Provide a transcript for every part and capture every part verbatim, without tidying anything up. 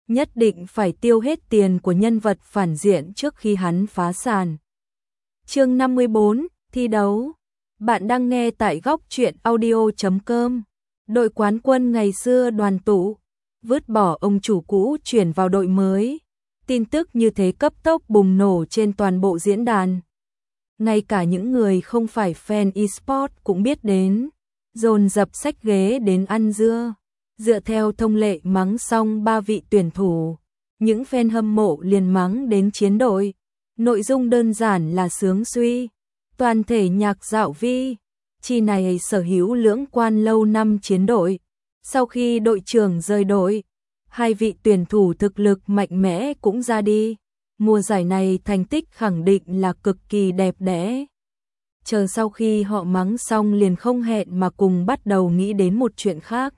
nhất định phải tiêu hết tiền của nhân vật phản diện trước khi hắn phá sản. Chương năm mươi bốn, thi đấu. Bạn đang nghe tại góc truyện audio chấm com. Đội quán quân ngày xưa đoàn tụ, vứt bỏ ông chủ cũ chuyển vào đội mới. Tin tức như thế cấp tốc bùng nổ trên toàn bộ diễn đàn. Ngay cả những người không phải fan eSport cũng biết đến, dồn dập xách ghế đến ăn dưa. Dựa theo thông lệ mắng xong ba vị tuyển thủ, những fan hâm mộ liền mắng đến chiến đội. Nội dung đơn giản là sướng suy, toàn thể nhạc dạo vi, chi này sở hữu lưỡng quan lâu năm chiến đội. Sau khi đội trưởng rời đội, hai vị tuyển thủ thực lực mạnh mẽ cũng ra đi. Mùa giải này thành tích khẳng định là cực kỳ đẹp đẽ. Chờ sau khi họ mắng xong liền không hẹn mà cùng bắt đầu nghĩ đến một chuyện khác.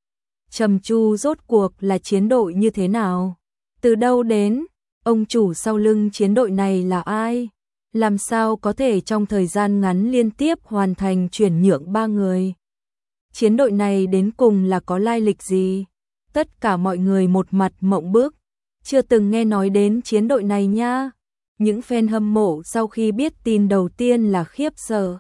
Trầm Chu rốt cuộc là chiến đội như thế nào? Từ đâu đến? Ông chủ sau lưng chiến đội này là ai? Làm sao có thể trong thời gian ngắn liên tiếp hoàn thành chuyển nhượng ba người? Chiến đội này đến cùng là có lai lịch gì? Tất cả mọi người một mặt mộng bức, chưa từng nghe nói đến chiến đội này nha. Những fan hâm mộ sau khi biết tin đầu tiên là khiếp sợ,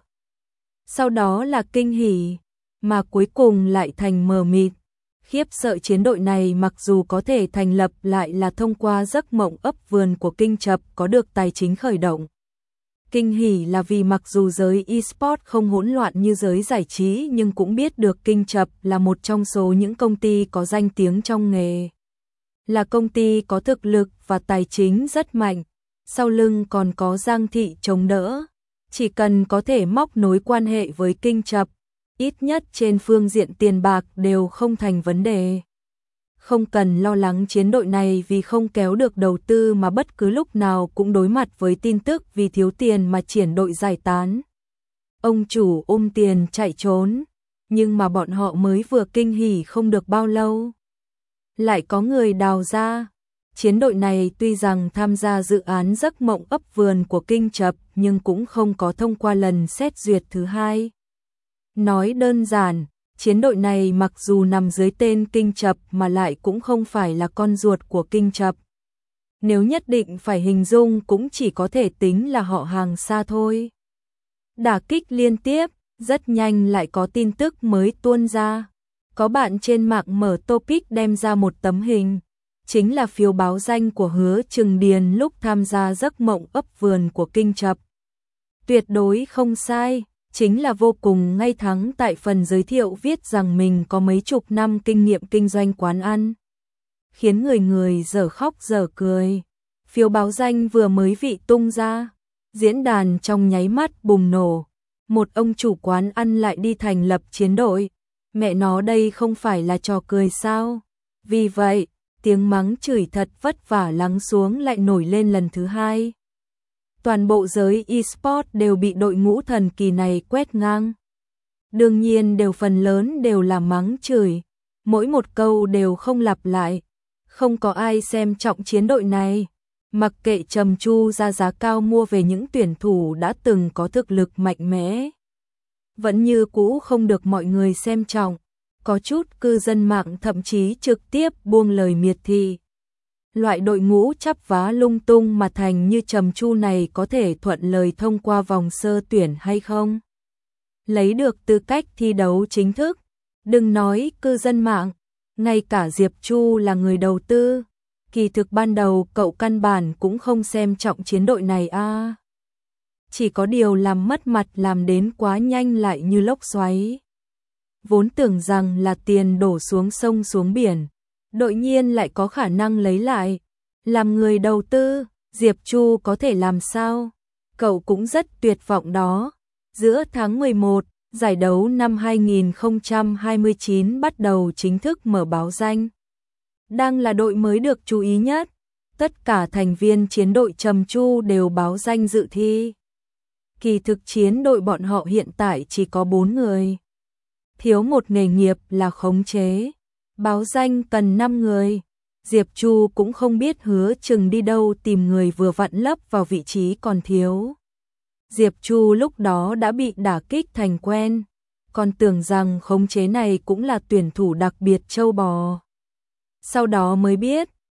sau đó là kinh hỉ, mà cuối cùng lại thành mờ mịt. Khiếp sợ chiến đội này mặc dù có thể thành lập lại là thông qua giấc mộng ấp vườn của Kinh Chập có được tài chính khởi động. Kinh hỉ là vì mặc dù giới eSport không hỗn loạn như giới giải trí nhưng cũng biết được Kinh Chập là một trong số những công ty có danh tiếng trong nghề. Là công ty có thực lực và tài chính rất mạnh, sau lưng còn có Giang Thị chống đỡ. Chỉ cần có thể móc nối quan hệ với Kinh Chập, ít nhất trên phương diện tiền bạc đều không thành vấn đề. Không cần lo lắng chiến đội này vì không kéo được đầu tư mà bất cứ lúc nào cũng đối mặt với tin tức vì thiếu tiền mà triển đội giải tán. Ông chủ ôm tiền chạy trốn, nhưng mà bọn họ mới vừa kinh hỉ không được bao lâu. Lại có người đào ra. Chiến đội này tuy rằng tham gia dự án giấc mộng ấp vườn của Kinh Chập nhưng cũng không có thông qua lần xét duyệt thứ hai. Nói đơn giản, chiến đội này mặc dù nằm dưới tên Kinh Chập mà lại cũng không phải là con ruột của Kinh Chập. Nếu nhất định phải hình dung cũng chỉ có thể tính là họ hàng xa thôi. Đả kích liên tiếp, rất nhanh lại có tin tức mới tuôn ra. Có bạn trên mạng mở topic đem ra một tấm hình, chính là phiếu báo danh của Hứa Trừng Điền lúc tham gia giấc mộng ấp vườn của Kinh Chập. Tuyệt đối không sai, chính là vô cùng ngay thẳng tại phần giới thiệu viết rằng mình có mấy chục năm kinh nghiệm kinh doanh quán ăn. Khiến người người dở khóc dở cười. Phiếu báo danh vừa mới vị tung ra, diễn đàn trong nháy mắt bùng nổ. Một ông chủ quán ăn lại đi thành lập chiến đội. Mẹ nó đây không phải là trò cười sao? Vì vậy, tiếng mắng chửi thật vất vả lắng xuống lại nổi lên lần thứ hai. Toàn bộ giới eSport đều bị đội ngũ thần kỳ này quét ngang. Đương nhiên đều phần lớn đều là mắng chửi, mỗi một câu đều không lặp lại. Không có ai xem trọng chiến đội này, mặc kệ Trầm Chu ra giá cao mua về những tuyển thủ đã từng có thực lực mạnh mẽ. Vẫn như cũ không được mọi người xem trọng, có chút cư dân mạng thậm chí trực tiếp buông lời miệt thị. Loại đội ngũ chắp vá lung tung mà thành như Trầm Chu này có thể thuận lời thông qua vòng sơ tuyển hay không? Lấy được tư cách thi đấu chính thức, đừng nói cư dân mạng, ngay cả Diệp Chu là người đầu tư, kỳ thực ban đầu cậu căn bản cũng không xem trọng chiến đội này a. À. Chỉ có điều làm mất mặt làm đến quá nhanh lại như lốc xoáy. Vốn tưởng rằng là tiền đổ xuống sông xuống biển, đột nhiên lại có khả năng lấy lại. Làm người đầu tư, Diệp Chu có thể làm sao? Cậu cũng rất tuyệt vọng đó. Giữa tháng mười một, giải đấu năm hai nghìn không trăm hai mươi chín bắt đầu chính thức mở báo danh. Đang là đội mới được chú ý nhất. Tất cả thành viên chiến đội Trầm Chu đều báo danh dự thi. Kỳ thực chiến đội bọn họ hiện tại chỉ có bốn người. Thiếu một nghề nghiệp là khống chế. Báo danh cần năm người. Diệp Chu cũng không biết Hứa Trừng đi đâu tìm người vừa vặn lấp vào vị trí còn thiếu. Diệp Chu lúc đó đã bị đả kích thành quen, còn tưởng rằng khống chế này cũng là tuyển thủ đặc biệt châu bò. Sau đó mới biết,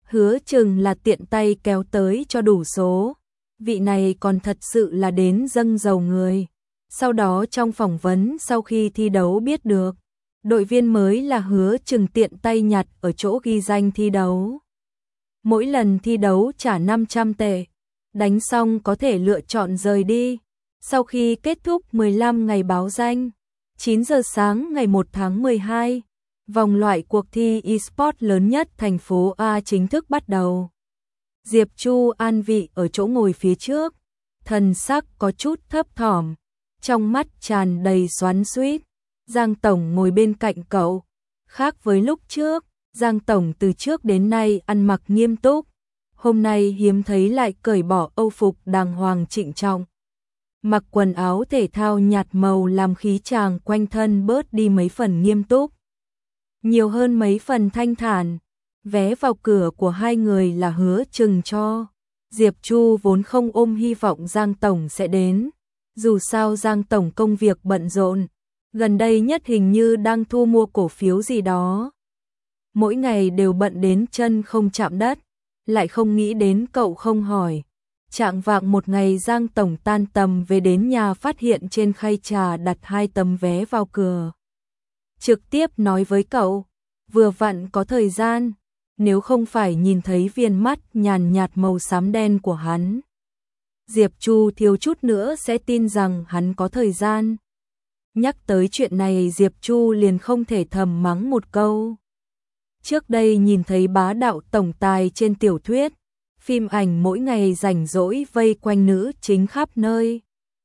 Hứa Chừng là tiện tay kéo tới cho đủ số. Vị này còn thật sự là đến dâng dầu người. Sau đó trong phỏng vấn sau khi thi đấu biết được, đội viên mới là Hứa Chừng tiện tay nhặt ở chỗ ghi danh thi đấu. Mỗi lần thi đấu trả năm trăm tệ, đánh xong có thể lựa chọn rời đi. Sau khi kết thúc mười lăm ngày báo danh, chín giờ sáng ngày một tháng mười hai, vòng loại cuộc thi e-sport lớn nhất thành phố A chính thức bắt đầu. Diệp Chu an vị ở chỗ ngồi phía trước, thần sắc có chút thấp thỏm, trong mắt tràn đầy xoắn xuýt. Giang Tổng ngồi bên cạnh cậu. Khác với lúc trước, Giang Tổng từ trước đến nay ăn mặc nghiêm túc, hôm nay hiếm thấy lại cởi bỏ âu phục đàng hoàng trịnh trọng. Mặc quần áo thể thao nhạt màu làm khí chàng quanh thân bớt đi mấy phần nghiêm túc, nhiều hơn mấy phần thanh thản. Vé vào cửa của hai người là Hứa Chừng cho. Diệp Chu vốn không ôm hy vọng Giang Tổng sẽ đến. Dù sao Giang Tổng công việc bận rộn, gần đây nhất hình như đang thu mua cổ phiếu gì đó. Mỗi ngày đều bận đến chân không chạm đất, lại không nghĩ đến cậu không hỏi. Trạng vạng một ngày Giang Tổng tan tầm về đến nhà phát hiện trên khay trà đặt hai tấm vé vào cửa. Trực tiếp nói với cậu, vừa vặn có thời gian, nếu không phải nhìn thấy viên mắt nhàn nhạt màu xám đen của hắn, Diệp Chu thiếu chút nữa sẽ tin rằng hắn có thời gian. Nhắc tới chuyện này Diệp Chu liền không thể thầm mắng một câu. Trước đây nhìn thấy bá đạo tổng tài trên tiểu thuyết, phim ảnh mỗi ngày rảnh rỗi vây quanh nữ chính khắp nơi.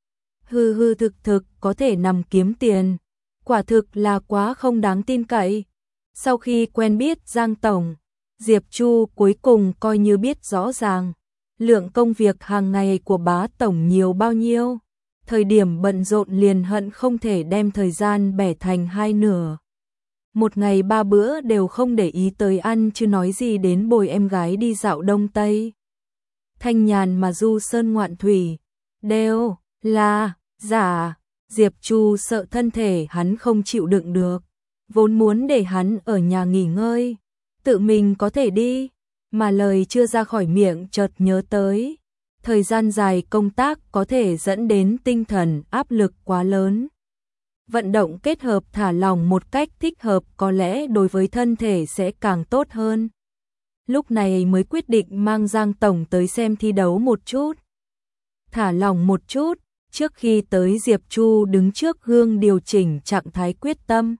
Hư hư thực thực có thể nằm kiếm tiền, quả thực là quá không đáng tin cậy. Sau khi quen biết Giang Tổng, Diệp Chu cuối cùng coi như biết rõ ràng lượng công việc hàng ngày của bá tổng nhiều bao nhiêu. Thời điểm bận rộn liền hận không thể đem thời gian bẻ thành hai nửa. Một ngày ba bữa đều không để ý tới ăn chứ nói gì đến bồi em gái đi dạo Đông Tây. Thanh nhàn mà du sơn ngoạn thủy, đều là giả. Diệp Chu sợ thân thể hắn không chịu đựng được, vốn muốn để hắn ở nhà nghỉ ngơi, tự mình có thể đi, mà lời chưa ra khỏi miệng chợt nhớ tới. Thời gian dài công tác có thể dẫn đến tinh thần áp lực quá lớn. Vận động kết hợp thả lỏng một cách thích hợp có lẽ đối với thân thể sẽ càng tốt hơn. Lúc này mới quyết định mang Giang Tổng tới xem thi đấu một chút. Thả lỏng một chút, trước khi tới Diệp Chu đứng trước gương điều chỉnh trạng thái quyết tâm.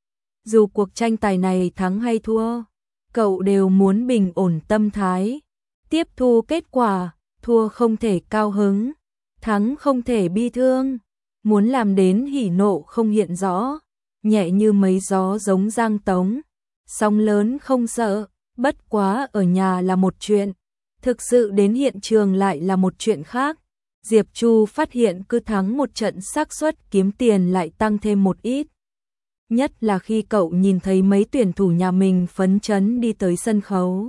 Dù cuộc tranh tài này thắng hay thua, cậu đều muốn bình ổn tâm thái, tiếp thu kết quả. Thua không thể cao hứng, thắng không thể bi thương, muốn làm đến hỉ nộ không hiện rõ, nhẹ như mấy gió giống Giang Tống, sóng lớn không sợ, bất quá ở nhà là một chuyện, thực sự đến hiện trường lại là một chuyện khác. Diệp Chu phát hiện cứ thắng một trận xác suất kiếm tiền lại tăng thêm một ít. Nhất là khi cậu nhìn thấy mấy tuyển thủ nhà mình phấn chấn đi tới sân khấu.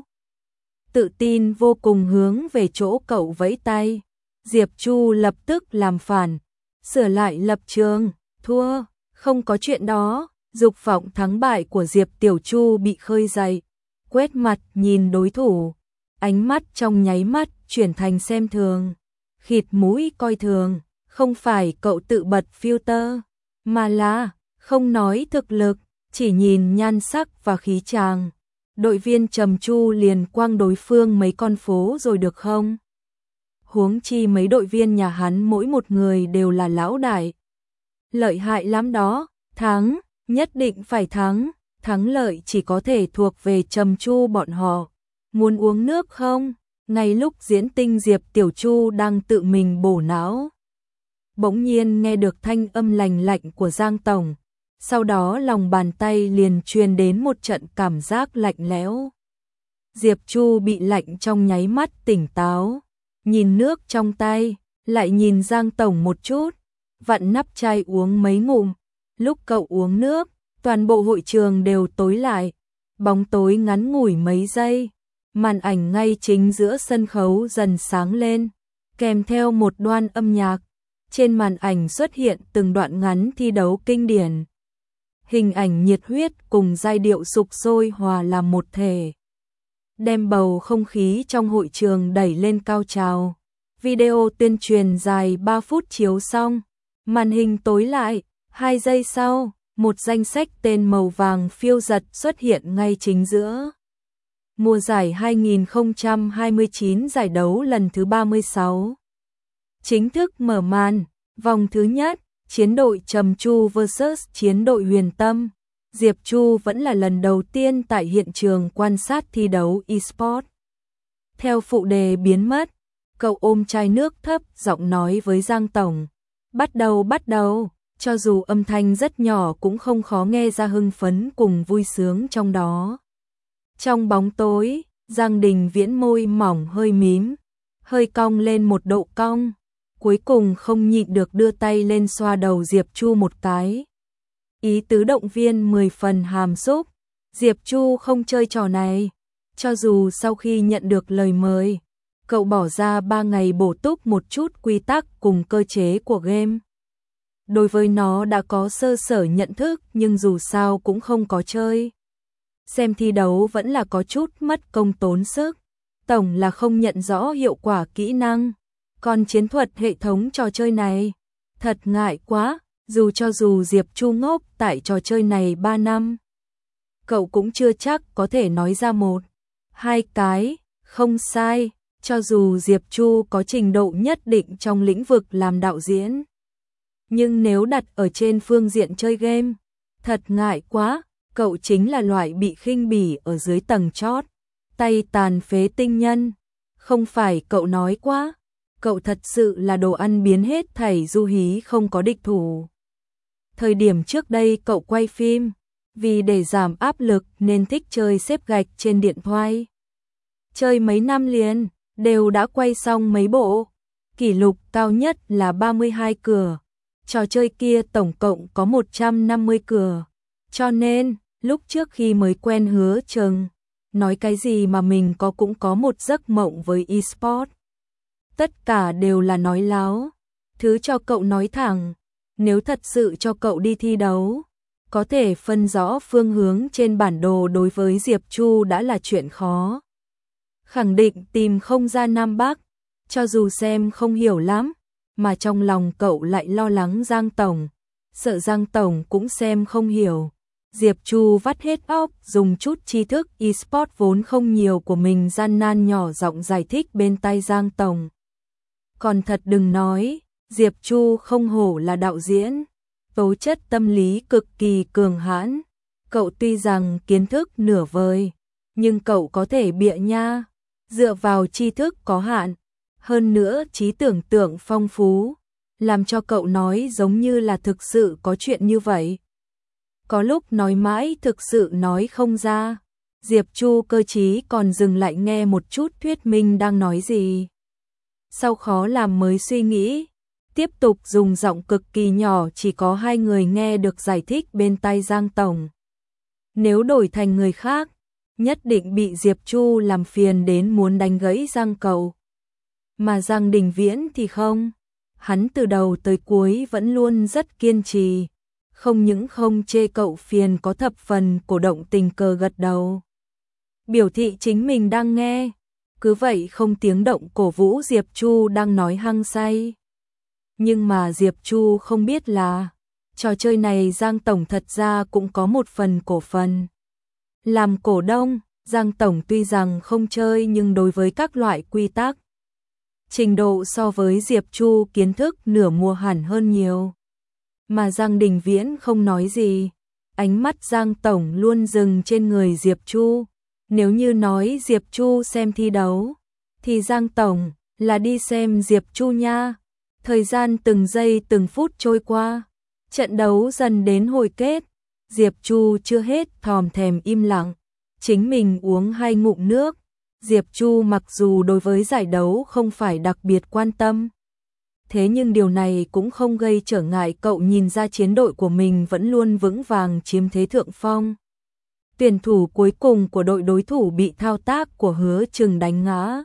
Tự tin vô cùng hướng về chỗ cậu vẫy tay. Diệp Chu lập tức làm phản, sửa lại lập trường, thua, không có chuyện đó. Dục vọng thắng bại của Diệp Tiểu Chu bị khơi dậy, quét mặt nhìn đối thủ, ánh mắt trong nháy mắt chuyển thành xem thường, khịt mũi coi thường. Không phải cậu tự bật filter, mà là không nói thực lực, chỉ nhìn nhan sắc và khí chàng. Đội viên Trầm Chu liền quăng đối phương mấy con phố rồi được không? Huống chi mấy đội viên nhà hắn mỗi một người đều là lão đại. Lợi hại lắm đó, thắng, nhất định phải thắng, thắng lợi chỉ có thể thuộc về Trầm Chu bọn họ. Muốn uống nước không? Ngay lúc diễn tinh Diệp Tiểu Chu đang tự mình bổ não, bỗng nhiên nghe được thanh âm lành lạnh của Giang Tổng. Sau đó lòng bàn tay liền truyền đến một trận cảm giác lạnh lẽo. Diệp Chu bị lạnh trong nháy mắt tỉnh táo, nhìn nước trong tay, lại nhìn Giang Tổng một chút, vặn nắp chai uống mấy ngụm. Lúc cậu uống nước, toàn bộ hội trường đều tối lại, bóng tối ngắn ngủi mấy giây, màn ảnh ngay chính giữa sân khấu dần sáng lên, kèm theo một đoạn âm nhạc. Trên màn ảnh xuất hiện từng đoạn ngắn thi đấu kinh điển. Hình ảnh nhiệt huyết cùng giai điệu sục sôi hòa làm một thể. đem bầu không khí trong hội trường đẩy lên cao trào. Video tuyên truyền dài ba phút chiếu xong, màn hình tối lại, hai giây sau, một danh sách tên màu vàng phiêu giật xuất hiện ngay chính giữa. Mùa giải hai nghìn không trăm hai mươi chín giải đấu lần thứ ba mươi sáu. Chính thức mở màn, vòng thứ nhất, chiến đội Trầm Chu versus chiến đội Huyền Tâm. Diệp Chu vẫn là lần đầu tiên tại hiện trường quan sát thi đấu eSports. Theo phụ đề biến mất, cậu ôm chai nước thấp giọng nói với Giang Tổng. Bắt đầu bắt đầu, cho dù âm thanh rất nhỏ cũng không khó nghe ra hưng phấn cùng vui sướng trong đó. Trong bóng tối, Giang Đình Viễn môi mỏng hơi mím, hơi cong lên một độ cong, cuối cùng không nhịn được đưa tay lên xoa đầu Diệp Chu một cái. Ý tứ động viên mười phần hàm xúc, Diệp Chu không chơi trò này, cho dù sau khi nhận được lời mời, cậu bỏ ra ba ngày bổ túc một chút quy tắc cùng cơ chế của game. Đối với nó đã có sơ sở nhận thức nhưng dù sao cũng không có chơi. Xem thi đấu vẫn là có chút mất công tốn sức, tổng là không nhận rõ hiệu quả kỹ năng. Còn chiến thuật hệ thống trò chơi này, thật ngại quá, dù cho dù Diệp Chu ngốc tại trò chơi này ba năm. Cậu cũng chưa chắc có thể nói ra một, hai cái, không sai, cho dù Diệp Chu có trình độ nhất định trong lĩnh vực làm đạo diễn. Nhưng nếu đặt ở trên phương diện chơi game, thật ngại quá, cậu chính là loại bị khinh bỉ ở dưới tầng chót, tay tàn phế tinh nhân. Không phải cậu nói quá, cậu thật sự là đồ ăn biến hết thảy du hí không có địch thủ. Thời điểm trước đây cậu quay phim, vì để giảm áp lực nên thích chơi xếp gạch trên điện thoại. Chơi mấy năm liền, đều đã quay xong mấy bộ, kỷ lục cao nhất là ba mươi hai cửa. Trò chơi kia tổng cộng có một trăm năm mươi cửa. Cho nên, lúc trước khi mới quen Hứa Chừng, nói cái gì mà mình có cũng có một giấc mộng với eSports. Tất cả đều là nói láo. Thứ cho cậu nói thẳng, nếu thật sự cho cậu đi thi đấu, có thể phân rõ phương hướng trên bản đồ đối với Diệp Chu đã là chuyện khó. Khẳng định tìm không ra Nam Bắc, cho dù xem không hiểu lắm, mà trong lòng cậu lại lo lắng Giang Tổng, sợ Giang Tổng cũng xem không hiểu. Diệp Chu vắt hết óc dùng chút tri thức eSports vốn không nhiều của mình gian nan nhỏ giọng giải thích bên tai Giang Tổng. Còn thật đừng nói, Diệp Chu không hổ là đạo diễn, tố chất tâm lý cực kỳ cường hãn. Cậu tuy rằng kiến thức nửa vời, nhưng cậu có thể bịa nha, dựa vào tri thức có hạn, hơn nữa trí tưởng tượng phong phú, làm cho cậu nói giống như là thực sự có chuyện như vậy. Có lúc nói mãi thực sự nói không ra, Diệp Chu cơ trí còn dừng lại nghe một chút thuyết minh đang nói gì. Sau khó làm mới suy nghĩ, tiếp tục dùng giọng cực kỳ nhỏ chỉ có hai người nghe được giải thích bên tai Giang Tổng. Nếu đổi thành người khác, nhất định bị Diệp Chu làm phiền đến muốn đánh gãy Giang cậu. Mà Giang Đình Viễn thì không, hắn từ đầu tới cuối vẫn luôn rất kiên trì, không những không chê cậu phiền có thập phần cổ động tình cờ gật đầu. Biểu thị chính mình đang nghe, cứ vậy không tiếng động cổ vũ Diệp Chu đang nói hăng say. Nhưng mà Diệp Chu không biết là, trò chơi này Giang Tổng thật ra cũng có một phần cổ phần. Làm cổ đông, Giang Tổng tuy rằng không chơi nhưng đối với các loại quy tắc, trình độ so với Diệp Chu kiến thức nửa mùa hẳn hơn nhiều. Mà Giang Đình Viễn không nói gì, ánh mắt Giang Tổng luôn dừng trên người Diệp Chu. Nếu như nói Diệp Chu xem thi đấu, thì Giang Tổng là đi xem Diệp Chu nha. Thời gian từng giây từng phút trôi qua, trận đấu dần đến hồi kết, Diệp Chu chưa hết thòm thèm im lặng, chính mình uống hai ngụm nước. Diệp Chu mặc dù đối với giải đấu không phải đặc biệt quan tâm, thế nhưng điều này cũng không gây trở ngại cậu nhìn ra chiến đội của mình vẫn luôn vững vàng chiếm thế thượng phong. Tuyển thủ cuối cùng của đội đối thủ bị thao tác của Hứa Chừng đánh ngã.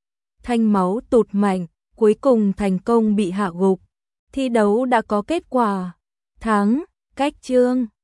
Thanh máu tụt mạnh, cuối cùng thành công bị hạ gục. Thi đấu đã có kết quả. Thắng, cách chương.